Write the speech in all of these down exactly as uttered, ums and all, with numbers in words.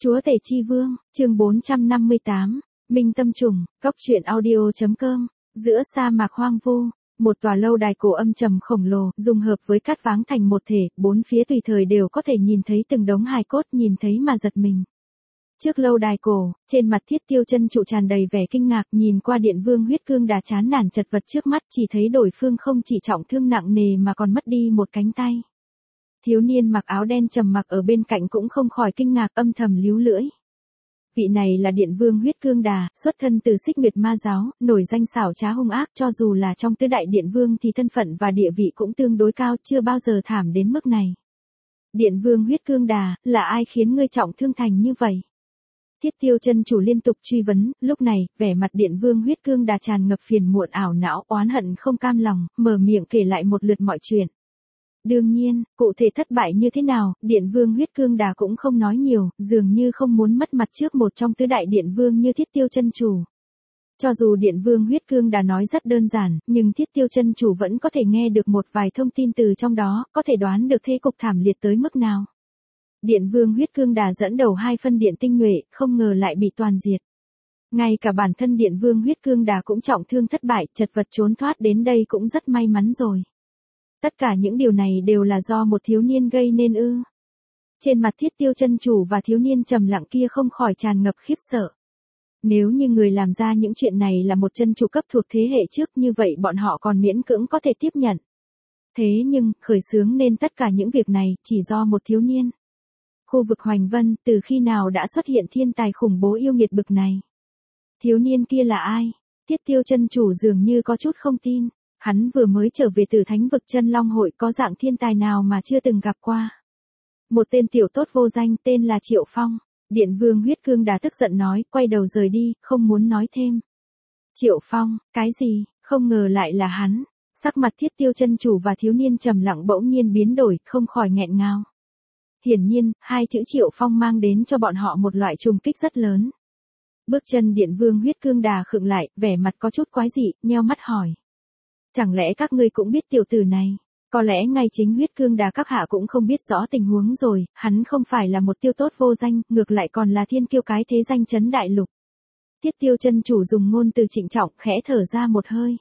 Chúa Tể Chi Vương, chương bốn trăm năm mươi tám, Minh Tâm Trùng, Cốc truyện audio.com, giữa sa mạc hoang vu, một tòa lâu đài cổ âm trầm khổng lồ, dung hợp với cát váng thành một thể, bốn phía tùy thời đều có thể nhìn thấy từng đống hài cốt, nhìn thấy mà giật mình. Trước lâu đài cổ, trên mặt Thiết Tiêu Chân Trụ tràn đầy vẻ kinh ngạc, nhìn qua Điện Vương Huyết Cương Đà chán nản chật vật trước mắt, chỉ thấy đối phương không chỉ trọng thương nặng nề mà còn mất đi một cánh tay. Thiếu niên mặc áo đen trầm mặc ở bên cạnh cũng không khỏi kinh ngạc, âm thầm líu lưỡi. Vị này là Điện Vương Huyết Cương Đà, xuất thân từ Xích Nguyệt Ma giáo, nổi danh xảo trá hung ác, cho dù là trong tứ đại điện vương thì thân phận và địa vị cũng tương đối cao, chưa bao giờ thảm đến mức này. Điện Vương Huyết Cương Đà, là ai khiến ngươi trọng thương thành như vậy? Thiết Tiêu Chân Chủ liên tục truy vấn, lúc này, vẻ mặt Điện Vương Huyết Cương Đà tràn ngập phiền muộn ảo não, oán hận không cam lòng, mở miệng kể lại một lượt mọi chuyện. Đương nhiên, cụ thể thất bại như thế nào, Điện Vương Huyết Cương Đà cũng không nói nhiều, dường như không muốn mất mặt trước một trong tứ đại điện vương như Thiết Tiêu Chân Chủ. Cho dù Điện Vương Huyết Cương Đà nói rất đơn giản, nhưng Thiết Tiêu Chân Chủ vẫn có thể nghe được một vài thông tin từ trong đó, có thể đoán được thế cục thảm liệt tới mức nào. Điện Vương Huyết Cương Đà dẫn đầu hai phân điện tinh nhuệ, không ngờ lại bị toàn diệt. Ngay cả bản thân Điện Vương Huyết Cương Đà cũng trọng thương thất bại, chật vật trốn thoát đến đây cũng rất may mắn rồi. Tất cả những điều này đều là do một thiếu niên gây nên ư? Trên mặt Thiết Tiêu Chân Chủ và thiếu niên trầm lặng kia không khỏi tràn ngập khiếp sợ. Nếu như người làm ra những chuyện này là một chân chủ cấp thuộc thế hệ trước, như vậy bọn họ còn miễn cưỡng có thể tiếp nhận. Thế nhưng, khởi xướng nên tất cả những việc này, chỉ do một thiếu niên. Khu vực Hoành Vân, từ khi nào đã xuất hiện thiên tài khủng bố yêu nghiệt bực này? Thiếu niên kia là ai? Thiết Tiêu Chân Chủ dường như có chút không tin. Hắn vừa mới trở về từ thánh vực Chân Long hội, có dạng thiên tài nào mà chưa từng gặp qua. Một tên tiểu tốt vô danh tên là Triệu Phong. Điện Vương Huyết Cương Đà tức giận nói, quay đầu rời đi, không muốn nói thêm. Triệu Phong, cái gì, không ngờ lại là hắn. Sắc mặt Thiết Tiêu Chân Chủ và thiếu niên trầm lặng bỗng nhiên biến đổi, không khỏi nghẹn ngào. Hiển nhiên, hai chữ Triệu Phong mang đến cho bọn họ một loại trùng kích rất lớn. Bước chân Điện Vương Huyết Cương Đà khựng lại, vẻ mặt có chút quái dị, nheo mắt hỏi. Chẳng lẽ các ngươi cũng biết tiểu tử này? Có lẽ ngay chính Huyết Cương Đà các hạ cũng không biết rõ tình huống rồi, hắn không phải là một tiêu tốt vô danh, ngược lại còn là thiên kiêu cái thế danh chấn đại lục. Thiết Tiêu Chân Chủ dùng ngôn từ trịnh trọng, khẽ thở ra một hơi.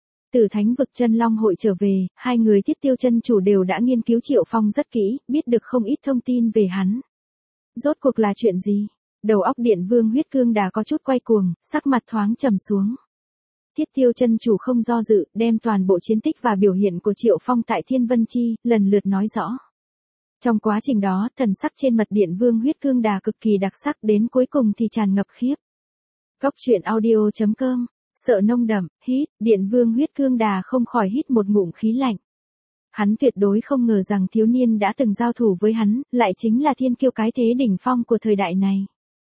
Từ thánh vực Chân Long hội trở về, hai người Thiết Tiêu Chân Chủ đều đã nghiên cứu Triệu Phong rất kỹ, biết được không ít thông tin về hắn. Rốt cuộc là chuyện gì? Đầu óc Điện Vương Huyết Cương Đà có chút quay cuồng, sắc mặt thoáng trầm xuống. Thiết Tiêu Chân Chủ không do dự, đem toàn bộ chiến tích và biểu hiện của Triệu Phong tại Thiên Vân Chi, lần lượt nói rõ. Trong quá trình đó, thần sắc trên mặt Điện Vương Huyết Cương Đà cực kỳ đặc sắc, đến cuối cùng thì tràn ngập khiếp. Cốc truyện audio.com, sợ nông đậm, hít, Điện Vương Huyết Cương Đà không khỏi hít một ngụm khí lạnh. Hắn tuyệt đối không ngờ rằng thiếu niên đã từng giao thủ với hắn, lại chính là thiên kiêu cái thế đỉnh phong của thời đại này.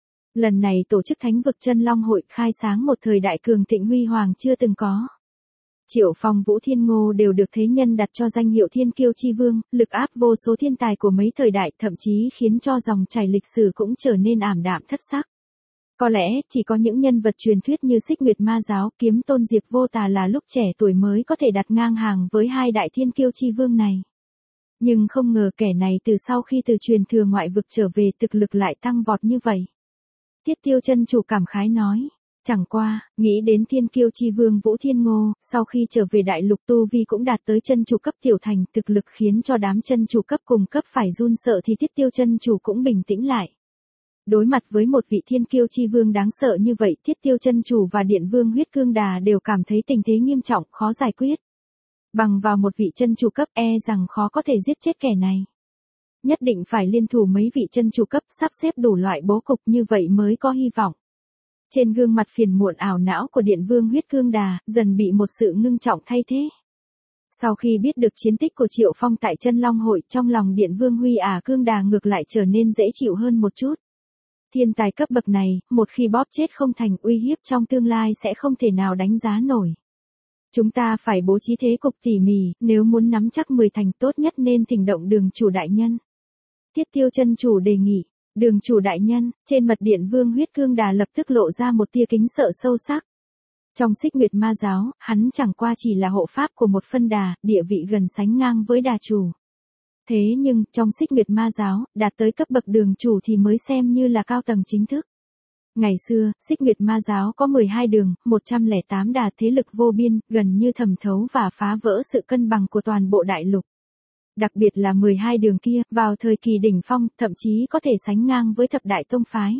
Lần này tổ chức thánh vực Chân Long hội khai sáng một thời đại cường thịnh huy hoàng chưa từng có. Triệu Phong, Vũ Thiên Ngô đều được thế nhân đặt cho danh hiệu thiên kiêu chi vương, lực áp vô số thiên tài của mấy thời đại, thậm chí khiến cho dòng chảy lịch sử cũng trở nên ảm đạm thất sắc. Có lẽ, chỉ có những nhân vật truyền thuyết như Xích Nguyệt Ma giáo, Kiếm Tôn Diệp Vô Tà là lúc trẻ tuổi mới có thể đặt ngang hàng với hai đại thiên kiêu chi vương này. Nhưng không ngờ kẻ này từ sau khi từ truyền thừa ngoại vực trở về thực lực lại tăng vọt như vậy. Thiết Tiêu Chân Chủ cảm khái nói, chẳng qua, nghĩ đến thiên kiêu chi vương Vũ Thiên Ngô, sau khi trở về đại lục tu vi cũng đạt tới chân chủ cấp tiểu thành, thực lực khiến cho đám chân chủ cấp cùng cấp phải run sợ, thì Thiết Tiêu Chân Chủ cũng bình tĩnh lại. Đối mặt với một vị thiên kiêu chi vương đáng sợ như vậy, Thiết Tiêu Chân Chủ và Điện Vương Huyết Cương Đà đều cảm thấy tình thế nghiêm trọng, khó giải quyết. Bằng vào một vị chân chủ cấp, e rằng khó có thể giết chết kẻ này. Nhất định phải liên thủ mấy vị chân chủ cấp, sắp xếp đủ loại bố cục, như vậy mới có hy vọng. Trên gương mặt phiền muộn ảo não của Điện Vương Huyết Cương Đà, dần bị một sự ngưng trọng thay thế. Sau khi biết được chiến tích của Triệu Phong tại Chân Long hội, trong lòng Điện Vương Huy Ả Cương Đà ngược lại trở nên dễ chịu hơn một chút. Thiên tài cấp bậc này, một khi bóp chết không thành, uy hiếp trong tương lai sẽ không thể nào đánh giá nổi. Chúng ta phải bố trí thế cục tỉ mỉ, nếu muốn nắm chắc mười thành, tốt nhất nên thỉnh động Đường chủ đại nhân. Thiết Tiêu Chân Chủ đề nghị. Đường chủ đại nhân, trên mặt Điện Vương Huyết Cương Đà lập tức lộ ra một tia kính sợ sâu sắc. Trong Xích Nguyệt Ma giáo, hắn chẳng qua chỉ là hộ pháp của một phân đà, địa vị gần sánh ngang với đà chủ. Thế nhưng, trong Xích Nguyệt Ma giáo, đạt tới cấp bậc đường chủ thì mới xem như là cao tầng chính thức. Ngày xưa, Xích Nguyệt Ma giáo có mười hai đường, một trăm lẻ tám đà thế lực vô biên, gần như thẩm thấu và phá vỡ sự cân bằng của toàn bộ đại lục. Đặc biệt là mười hai đường kia, vào thời kỳ đỉnh phong, thậm chí có thể sánh ngang với thập đại tông phái.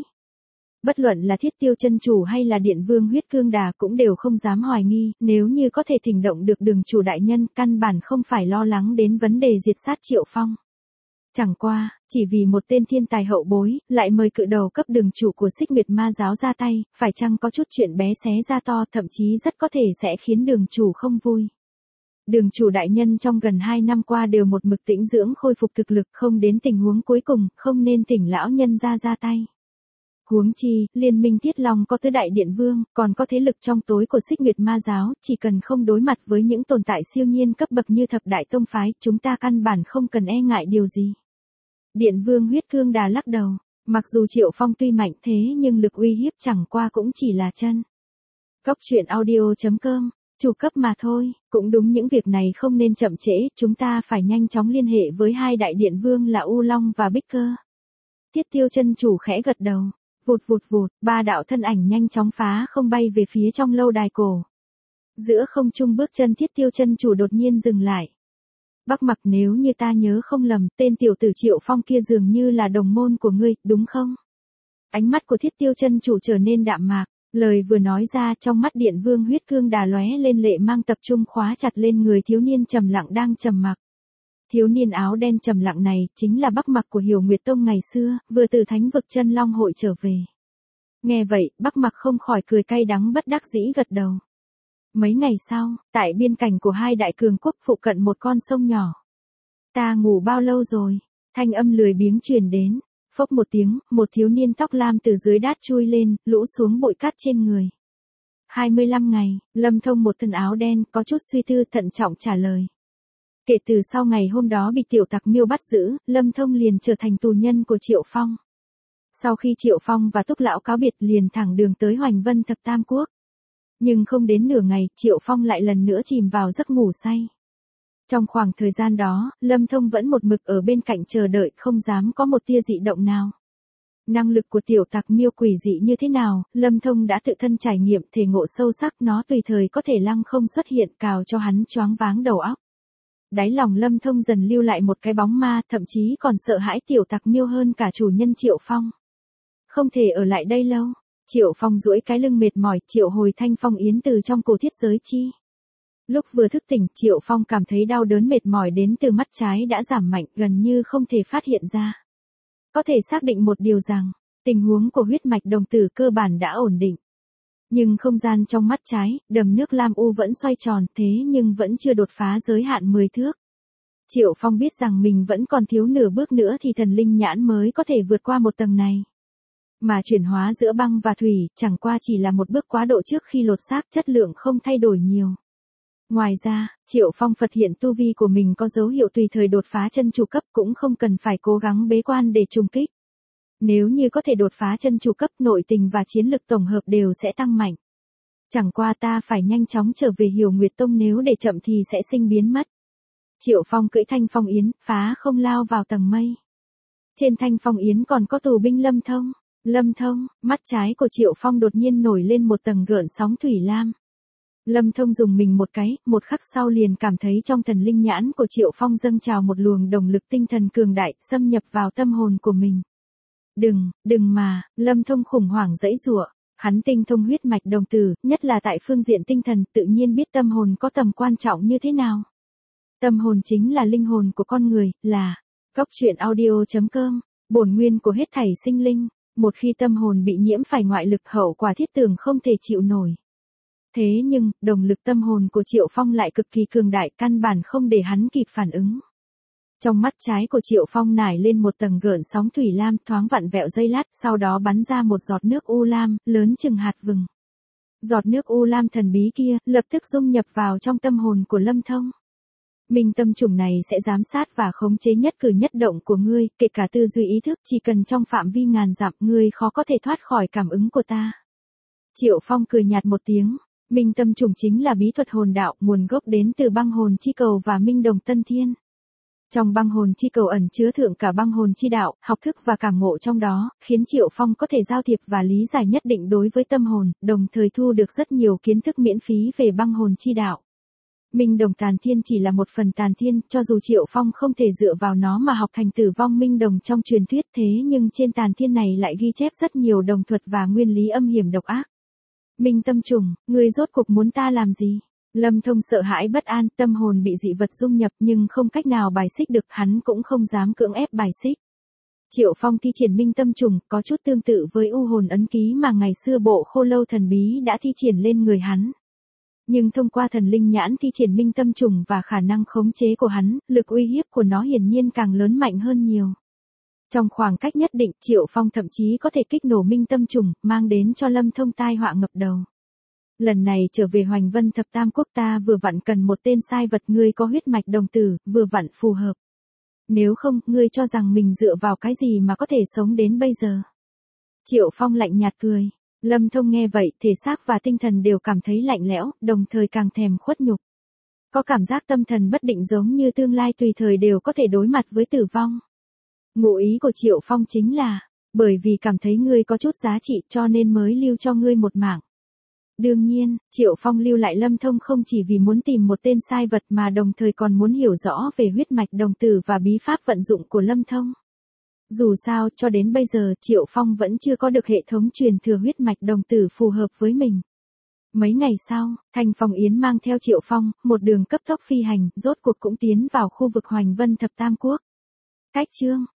Bất luận là Thiết Tiêu chân chủ hay là Điện Vương Huyết Cương Đà cũng đều không dám hoài nghi, nếu như có thể thỉnh động được đường chủ đại nhân, căn bản không phải lo lắng đến vấn đề diệt sát Triệu Phong. Chẳng qua, chỉ vì một tên thiên tài hậu bối, lại mời cự đầu cấp đường chủ của Xích Nguyệt Ma giáo ra tay, phải chăng có chút chuyện bé xé ra to, thậm chí rất có thể sẽ khiến đường chủ không vui. Đường chủ đại nhân trong gần hai năm qua đều một mực tĩnh dưỡng khôi phục thực lực, không đến tình huống cuối cùng, không nên thỉnh lão nhân ra ra tay. Huống chi, liên minh Tiết Long có tứ đại điện vương, còn có thế lực trong tối của Xích Nguyệt Ma giáo, chỉ cần không đối mặt với những tồn tại siêu nhiên cấp bậc như thập đại tông phái, chúng ta căn bản không cần e ngại điều gì. Điện Vương Huyết Cương Đà lắc đầu, mặc dù Triệu Phong tuy mạnh thế nhưng lực uy hiếp chẳng qua cũng chỉ là chân. Cốc truyện audio chấm com, chủ cấp mà thôi, cũng đúng những việc này không nên chậm trễ, chúng ta phải nhanh chóng liên hệ với hai đại điện vương là U Long và Bích Cơ. Thiết Tiêu chân chủ khẽ gật đầu. Vụt vụt vụt, ba đạo thân ảnh nhanh chóng phá không bay về phía trong lâu đài cổ. Giữa không trung bước chân Thiết Tiêu chân chủ đột nhiên dừng lại. Bắc Mặc, nếu như ta nhớ không lầm, tên tiểu tử Triệu Phong kia dường như là đồng môn của ngươi, đúng không? Ánh mắt của Thiết Tiêu chân chủ trở nên đạm mạc, lời vừa nói ra trong mắt Điện Vương Huyết Cương Đà lóe lên lệ mang tập trung khóa chặt lên người thiếu niên trầm lặng đang trầm mặc. Thiếu niên áo đen trầm lặng này, chính là Bắc Mặc của Hiểu Nguyệt Tông ngày xưa, vừa từ thánh vực Chân Long hội trở về. Nghe vậy, Bắc Mặc không khỏi cười cay đắng bất đắc dĩ gật đầu. Mấy ngày sau, tại biên cảnh của hai đại cường quốc phụ cận một con sông nhỏ. Ta ngủ bao lâu rồi? Thanh âm lười biếng truyền đến. Phốc một tiếng, một thiếu niên tóc lam từ dưới đát chui lên, lũ xuống bụi cát trên người. hai mươi lăm ngày, Lâm Thông một thân áo đen, có chút suy tư thận trọng trả lời. Kể từ sau ngày hôm đó bị tiểu tặc Miêu bắt giữ, Lâm Thông liền trở thành tù nhân của Triệu Phong. Sau khi Triệu Phong và Túc Lão cáo biệt liền thẳng đường tới Hoành Vân Thập Tam Quốc. Nhưng không đến nửa ngày, Triệu Phong lại lần nữa chìm vào giấc ngủ say. Trong khoảng thời gian đó, Lâm Thông vẫn một mực ở bên cạnh chờ đợi, không dám có một tia dị động nào. Năng lực của tiểu tặc Miêu quỷ dị như thế nào, Lâm Thông đã tự thân trải nghiệm thể ngộ sâu sắc, nó tùy thời có thể lăng không xuất hiện, cào cho hắn choáng váng đầu óc. Đáy lòng Lâm Thông dần lưu lại một cái bóng ma, thậm chí còn sợ hãi tiểu tặc Miêu hơn cả chủ nhân Triệu Phong. Không thể ở lại đây lâu. Triệu Phong duỗi cái lưng mệt mỏi, triệu hồi Thanh Phong Yến từ trong cổ thiết giới chi. Lúc vừa thức tỉnh, Triệu Phong cảm thấy đau đớn mệt mỏi đến từ mắt trái đã giảm mạnh, gần như không thể phát hiện ra. Có thể xác định một điều rằng, tình huống của huyết mạch đồng tử cơ bản đã ổn định. Nhưng không gian trong mắt trái, đầm nước lam u vẫn xoay tròn, thế nhưng vẫn chưa đột phá giới hạn mười thước. Triệu Phong biết rằng mình vẫn còn thiếu nửa bước nữa thì thần linh nhãn mới có thể vượt qua một tầng này. Mà chuyển hóa giữa băng và thủy, chẳng qua chỉ là một bước quá độ trước khi lột xác, chất lượng không thay đổi nhiều. Ngoài ra, Triệu Phong phát hiện tu vi của mình có dấu hiệu tùy thời đột phá chân chủ cấp, cũng không cần phải cố gắng bế quan để trùng kích. Nếu như có thể đột phá chân chủ cấp, nội tình và chiến lực tổng hợp đều sẽ tăng mạnh. Chẳng qua ta phải nhanh chóng trở về Hiểu Nguyệt Tông, nếu để chậm thì sẽ sinh biến mất. Triệu Phong cưỡi Thanh Phong Yến, phá không lao vào tầng mây. Trên Thanh Phong Yến còn có tù binh Lâm Thông. Lâm Thông, mắt trái của Triệu Phong đột nhiên nổi lên một tầng gợn sóng thủy lam. Lâm Thông dùng mình một cái, một khắc sau liền cảm thấy trong thần linh nhãn của Triệu Phong dâng trào một luồng động lực tinh thần cường đại, xâm nhập vào tâm hồn của mình. Đừng, đừng mà, Lâm Thông khủng hoảng giãy giụa, hắn tinh thông huyết mạch đồng tử, nhất là tại phương diện tinh thần, tự nhiên biết tâm hồn có tầm quan trọng như thế nào. Tâm hồn chính là linh hồn của con người, là cốc truyện audio chấm com, bổn nguyên của hết thảy sinh linh. Một khi tâm hồn bị nhiễm phải ngoại lực, hậu quả thiết tưởng không thể chịu nổi. Thế nhưng, động lực tâm hồn của Triệu Phong lại cực kỳ cường đại, căn bản không để hắn kịp phản ứng. Trong mắt trái của Triệu Phong nảy lên một tầng gợn sóng thủy lam, thoáng vặn vẹo giây lát, sau đó bắn ra một giọt nước u lam, lớn chừng hạt vừng. Giọt nước u lam thần bí kia, lập tức dung nhập vào trong tâm hồn của Lâm Thông. Minh tâm trùng này sẽ giám sát và khống chế nhất cử nhất động của ngươi, kể cả tư duy ý thức, chỉ cần trong phạm vi ngàn dặm, ngươi khó có thể thoát khỏi cảm ứng của ta. Triệu Phong cười nhạt một tiếng, Minh tâm trùng chính là bí thuật hồn đạo, nguồn gốc đến từ băng hồn chi cầu và Minh đồng tân thiên. Trong băng hồn chi cầu ẩn chứa thượng cả băng hồn chi đạo, học thức và cảm ngộ trong đó, khiến Triệu Phong có thể giao thiệp và lý giải nhất định đối với tâm hồn, đồng thời thu được rất nhiều kiến thức miễn phí về băng hồn chi đạo. Minh đồng tàn thiên chỉ là một phần tàn thiên, cho dù Triệu Phong không thể dựa vào nó mà học thành tử vong minh đồng trong truyền thuyết, thế nhưng trên tàn thiên này lại ghi chép rất nhiều đồng thuật và nguyên lý âm hiểm độc ác. Minh tâm trùng, ngươi rốt cuộc muốn ta làm gì? Lâm Thông sợ hãi bất an, tâm hồn bị dị vật dung nhập nhưng không cách nào bài xích được, hắn cũng không dám cưỡng ép bài xích. Triệu Phong thi triển minh tâm trùng, có chút tương tự với u hồn ấn ký mà ngày xưa bộ Khô Lâu thần bí đã thi triển lên người hắn. Nhưng thông qua thần linh nhãn thi triển minh tâm trùng và khả năng khống chế của hắn, lực uy hiếp của nó hiển nhiên càng lớn mạnh hơn nhiều. Trong khoảng cách nhất định, Triệu Phong thậm chí có thể kích nổ minh tâm trùng, mang đến cho Lâm Thông tai họa ngập đầu. Lần này trở về Hoành Vân Thập Tam Quốc ta vừa vặn cần một tên sai vật, ngươi có huyết mạch đồng tử, vừa vặn phù hợp. Nếu không, ngươi cho rằng mình dựa vào cái gì mà có thể sống đến bây giờ? Triệu Phong lạnh nhạt cười. Lâm Thông nghe vậy, thể xác và tinh thần đều cảm thấy lạnh lẽo, đồng thời càng thèm khuất nhục. Có cảm giác tâm thần bất định giống như tương lai tùy thời đều có thể đối mặt với tử vong. Ngụ ý của Triệu Phong chính là, bởi vì cảm thấy ngươi có chút giá trị cho nên mới lưu cho ngươi một mạng. Đương nhiên, Triệu Phong lưu lại Lâm Thông không chỉ vì muốn tìm một tên sai vật mà đồng thời còn muốn hiểu rõ về huyết mạch đồng tử và bí pháp vận dụng của Lâm Thông. Dù sao, cho đến bây giờ Triệu Phong vẫn chưa có được hệ thống truyền thừa huyết mạch đồng tử phù hợp với mình. Mấy ngày sau, Thanh Phong Yến mang theo Triệu Phong, một đường cấp tốc phi hành, rốt cuộc cũng tiến vào khu vực Hoành Vân Thập Tam Quốc. Cách chương